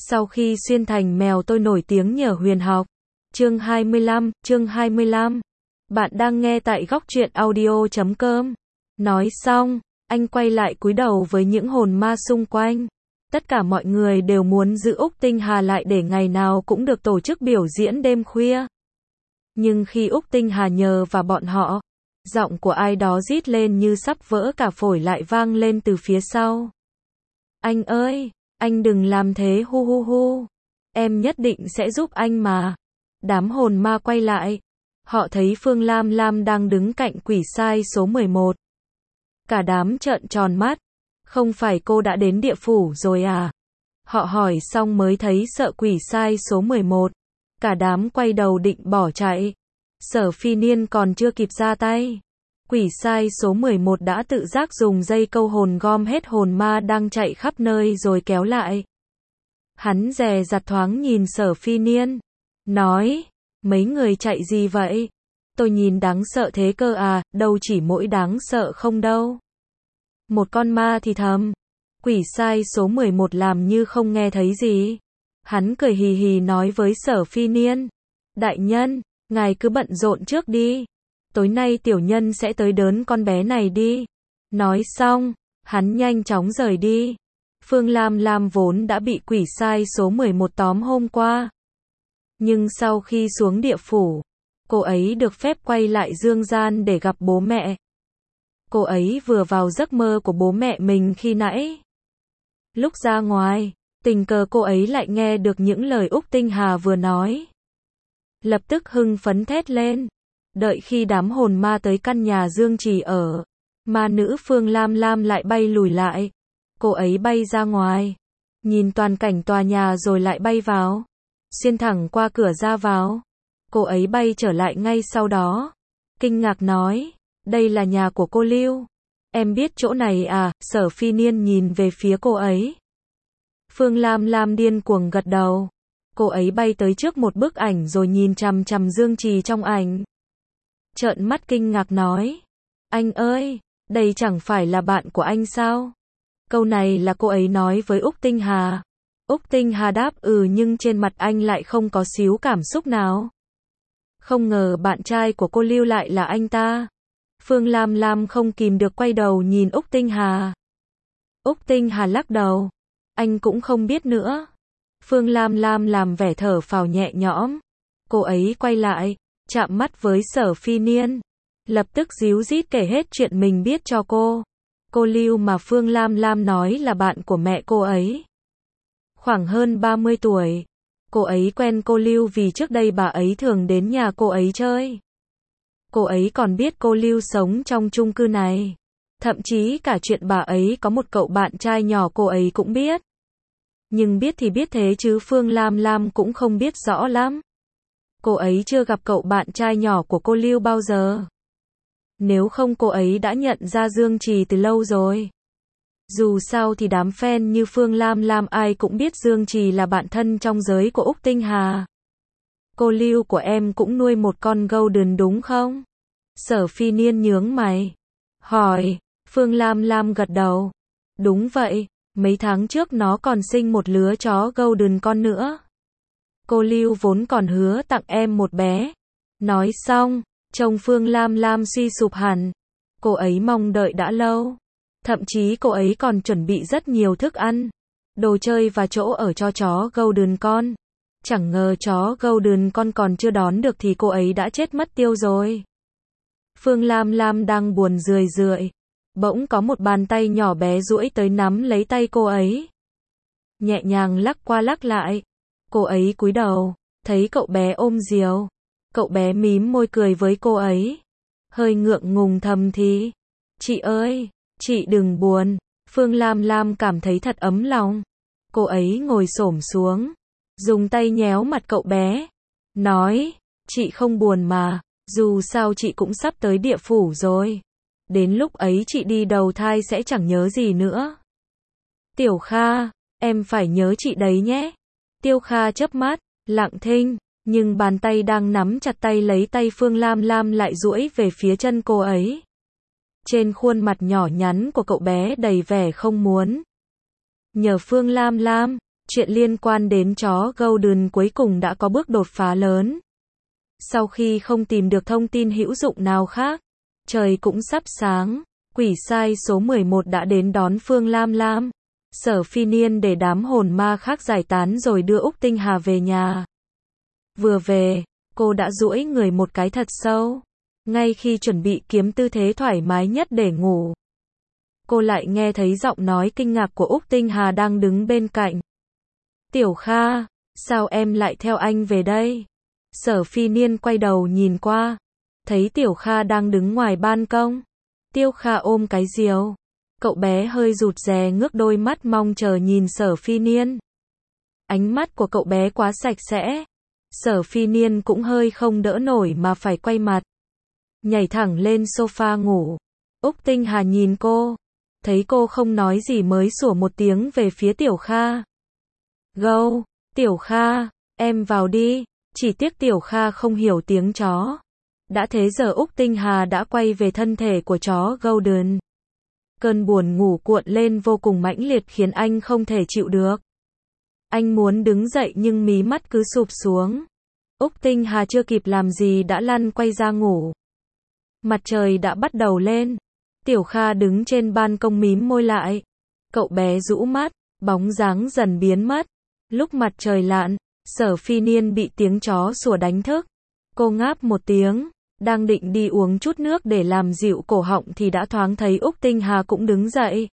Sau khi xuyên thành mèo tôi nổi tiếng nhờ huyền học. Chương 25. Bạn đang nghe tại góc truyện audio.com. Nói xong, anh quay lại cúi đầu với những hồn ma xung quanh. Tất cả mọi người đều muốn giữ Úc Tinh Hà lại để ngày nào cũng được tổ chức biểu diễn đêm khuya. Nhưng khi Úc Tinh Hà nhờ và bọn họ, giọng của ai đó rít lên như sắp vỡ cả phổi lại vang lên từ phía sau. Anh ơi, anh đừng làm thế hu hu hu. Em nhất định sẽ giúp anh mà. Đám hồn ma quay lại. Họ thấy Phương Lam Lam đang đứng cạnh quỷ sai số 11. Cả đám trợn tròn mắt. Không phải cô đã đến địa phủ rồi à? Họ hỏi xong mới thấy sợ quỷ sai số 11. Cả đám quay đầu định bỏ chạy. Sở Phi Niên còn chưa kịp ra tay. Quỷ sai số 11 đã tự giác dùng dây câu hồn gom hết hồn ma đang chạy khắp nơi rồi kéo lại. Hắn dè dặt thoáng nhìn Sở Phi Niên. Nói, mấy người chạy gì vậy? Tôi nhìn đáng sợ thế cơ à, đâu chỉ mỗi đáng sợ không đâu. Một con ma thì thầm. Quỷ sai số 11 làm như không nghe thấy gì. Hắn cười hì hì nói với Sở Phi Niên. Đại nhân, ngài cứ bận rộn trước đi. Tối nay tiểu nhân sẽ tới đớn con bé này đi. Nói xong, hắn nhanh chóng rời đi. Phương Lam Lam vốn đã bị quỷ sai số 11 tóm hôm qua. Nhưng sau khi xuống địa phủ, cô ấy được phép quay lại dương gian để gặp bố mẹ. Cô ấy vừa vào giấc mơ của bố mẹ mình khi nãy. Lúc ra ngoài, tình cờ cô ấy lại nghe được những lời Úc Tinh Hà vừa nói. Lập tức hưng phấn thét lên. Đợi khi đám hồn ma tới căn nhà Dương Trì ở, ma nữ Phương Lam Lam lại bay lùi lại. Cô ấy bay ra ngoài, nhìn toàn cảnh tòa nhà rồi lại bay vào, xuyên thẳng qua cửa ra vào. Cô ấy bay trở lại ngay sau đó, kinh ngạc nói, đây là nhà của cô Lưu. Em biết chỗ này à? Sở Phi Niên nhìn về phía cô ấy. Phương Lam Lam điên cuồng gật đầu. Cô ấy bay tới trước một bức ảnh rồi nhìn chằm chằm Dương Trì trong ảnh. Trợn mắt kinh ngạc nói, anh ơi, đây chẳng phải là bạn của anh sao? Câu này là cô ấy nói với Úc Tinh Hà. Úc Tinh Hà đáp nhưng trên mặt anh lại không có xíu cảm xúc nào. Không ngờ bạn trai của cô Lưu lại là anh ta. Phương Lam Lam không kìm được quay đầu nhìn Úc Tinh Hà. Úc Tinh Hà lắc đầu. Anh cũng không biết nữa. Phương Lam Lam làm vẻ thở phào nhẹ nhõm. Cô ấy quay lại, chạm mắt với Sở Phi Niên. Lập tức díu dít kể hết chuyện mình biết cho cô. Cô Lưu mà Phương Lam Lam nói là bạn của mẹ cô ấy. Khoảng hơn 30 tuổi. Cô ấy quen cô Lưu vì trước đây bà ấy thường đến nhà cô ấy chơi. Cô ấy còn biết cô Lưu sống trong chung cư này. Thậm chí cả chuyện bà ấy có một cậu bạn trai nhỏ cô ấy cũng biết. Nhưng biết thì biết thế chứ Phương Lam Lam cũng không biết rõ lắm. Cô ấy chưa gặp cậu bạn trai nhỏ của cô Lưu bao giờ. Nếu không cô ấy đã nhận ra Dương Trì từ lâu rồi. Dù sao thì đám fan như Phương Lam Lam ai cũng biết Dương Trì là bạn thân trong giới của Úc Tinh Hà. Cô Lưu của em cũng nuôi một con golden đúng không? Sở Phi Niên nhướng mày. Hỏi. Phương Lam Lam gật đầu. Đúng vậy, mấy tháng trước nó còn sinh một lứa chó golden con nữa. Cô Lưu vốn còn hứa tặng em một bé. Nói xong, trông Phương Lam Lam suy sụp hẳn. Cô ấy mong đợi đã lâu. Thậm chí cô ấy còn chuẩn bị rất nhiều thức ăn, đồ chơi và chỗ ở cho chó golden con. Chẳng ngờ chó golden con còn chưa đón được thì cô ấy đã chết mất tiêu rồi. Phương Lam Lam đang buồn rười rượi. Bỗng có một bàn tay nhỏ bé duỗi tới nắm lấy tay cô ấy. Nhẹ nhàng lắc qua lắc lại. Cô ấy cúi đầu, thấy cậu bé ôm diều. Cậu bé mím môi cười với cô ấy. Hơi ngượng ngùng thầm thì. Chị ơi, chị đừng buồn. Phương Lam Lam cảm thấy thật ấm lòng. Cô ấy ngồi xổm xuống, dùng tay nhéo mặt cậu bé. Nói, chị không buồn mà, dù sao chị cũng sắp tới địa phủ rồi. Đến lúc ấy chị đi đầu thai sẽ chẳng nhớ gì nữa. Tiểu Kha, em phải nhớ chị đấy nhé. Tiêu Kha chớp mắt, lặng thinh, nhưng bàn tay đang nắm chặt tay lấy tay Phương Lam Lam lại duỗi về phía chân cô ấy. Trên khuôn mặt nhỏ nhắn của cậu bé đầy vẻ không muốn. Nhờ Phương Lam Lam, Chuyện liên quan đến chó Golden cuối cùng đã có bước đột phá lớn. Sau khi không tìm được thông tin hữu dụng nào khác, trời cũng sắp sáng, quỷ sai số 11 đã đến đón Phương Lam Lam, Sở Phi Niên để đám hồn ma khác giải tán rồi đưa Úc Tinh Hà về nhà. Vừa về, cô đã duỗi người một cái thật sâu. Ngay khi chuẩn bị kiếm tư thế thoải mái nhất để ngủ, cô lại nghe thấy giọng nói kinh ngạc của Úc Tinh Hà đang đứng bên cạnh. Tiểu Kha, sao em lại theo anh về đây? Sở Phi Niên quay đầu nhìn qua, thấy Tiểu Kha đang đứng ngoài ban công. Tiêu Kha ôm cái diều. Cậu bé hơi rụt rè ngước đôi mắt mong chờ nhìn Sở Phi Niên. Ánh mắt của cậu bé quá sạch sẽ. Sở Phi Niên cũng hơi không đỡ nổi mà phải quay mặt, nhảy thẳng lên sofa ngủ. Úc Tinh Hà nhìn cô, thấy cô không nói gì mới sủa một tiếng về phía Tiểu Kha. Gâu, Tiểu Kha, em vào đi. Chỉ tiếc Tiểu Kha không hiểu tiếng chó. Đã thế giờ Úc Tinh Hà đã quay về thân thể của chó Golden. Cơn buồn ngủ cuộn lên vô cùng mãnh liệt khiến anh không thể chịu được. Anh muốn đứng dậy nhưng mí mắt cứ sụp xuống. Úc Tinh Hà chưa kịp làm gì đã lăn quay ra ngủ. Mặt trời đã bắt đầu lên. Tiểu Kha đứng trên ban công mím môi lại. Cậu bé rũ mắt, bóng dáng dần biến mất. Lúc mặt trời lặn, Sở Phi Niên bị tiếng chó sủa đánh thức. Cô ngáp một tiếng, đang định đi uống chút nước để làm dịu cổ họng thì đã thoáng thấy Úc Tinh Hà cũng đứng dậy.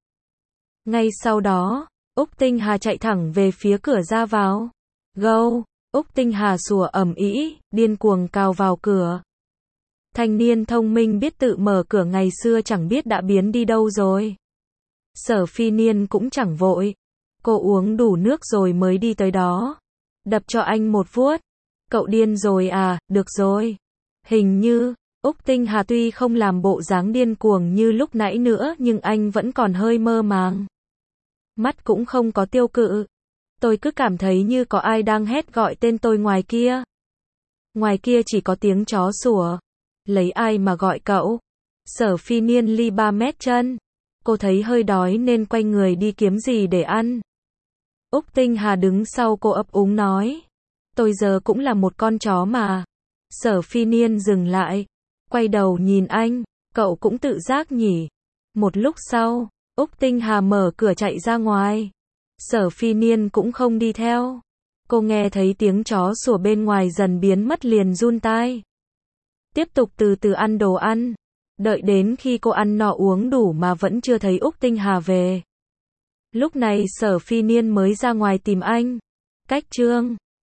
Ngay sau đó, Úc Tinh Hà chạy thẳng về phía cửa ra vào. Gâu, Úc Tinh Hà sủa ầm ĩ, điên cuồng cào vào cửa. Thanh niên thông minh biết tự mở cửa ngày xưa chẳng biết đã biến đi đâu rồi. Sở Phi Niên cũng chẳng vội. Cô uống đủ nước rồi mới đi tới đó. Đập cho anh một vuốt. Cậu điên rồi à, được rồi. Hình như, Úc Tinh Hà tuy không làm bộ dáng điên cuồng như lúc nãy nữa nhưng anh vẫn còn hơi mơ màng. Mắt cũng không có tiêu cự. Tôi cứ cảm thấy như có ai đang hét gọi tên tôi ngoài kia. Ngoài kia chỉ có tiếng chó sủa. Lấy ai mà gọi cậu? Sở Phi Niên ly 3 mét chân. Cô thấy hơi đói nên quay người đi kiếm gì để ăn. Úc Tinh Hà đứng sau cô ấp úng nói. Tôi giờ cũng là một con chó mà. Sở Phi Niên dừng lại. Quay đầu nhìn anh. Cậu cũng tự giác nhỉ. Một lúc sau, Úc Tinh Hà mở cửa chạy ra ngoài. Sở Phi Niên cũng không đi theo. Cô nghe thấy tiếng chó sủa bên ngoài dần biến mất liền run tai. Tiếp tục từ từ ăn đồ ăn. Đợi đến khi cô ăn no uống đủ mà vẫn chưa thấy Úc Tinh Hà về. Lúc này Sở Phi Niên mới ra ngoài tìm anh. Cách chương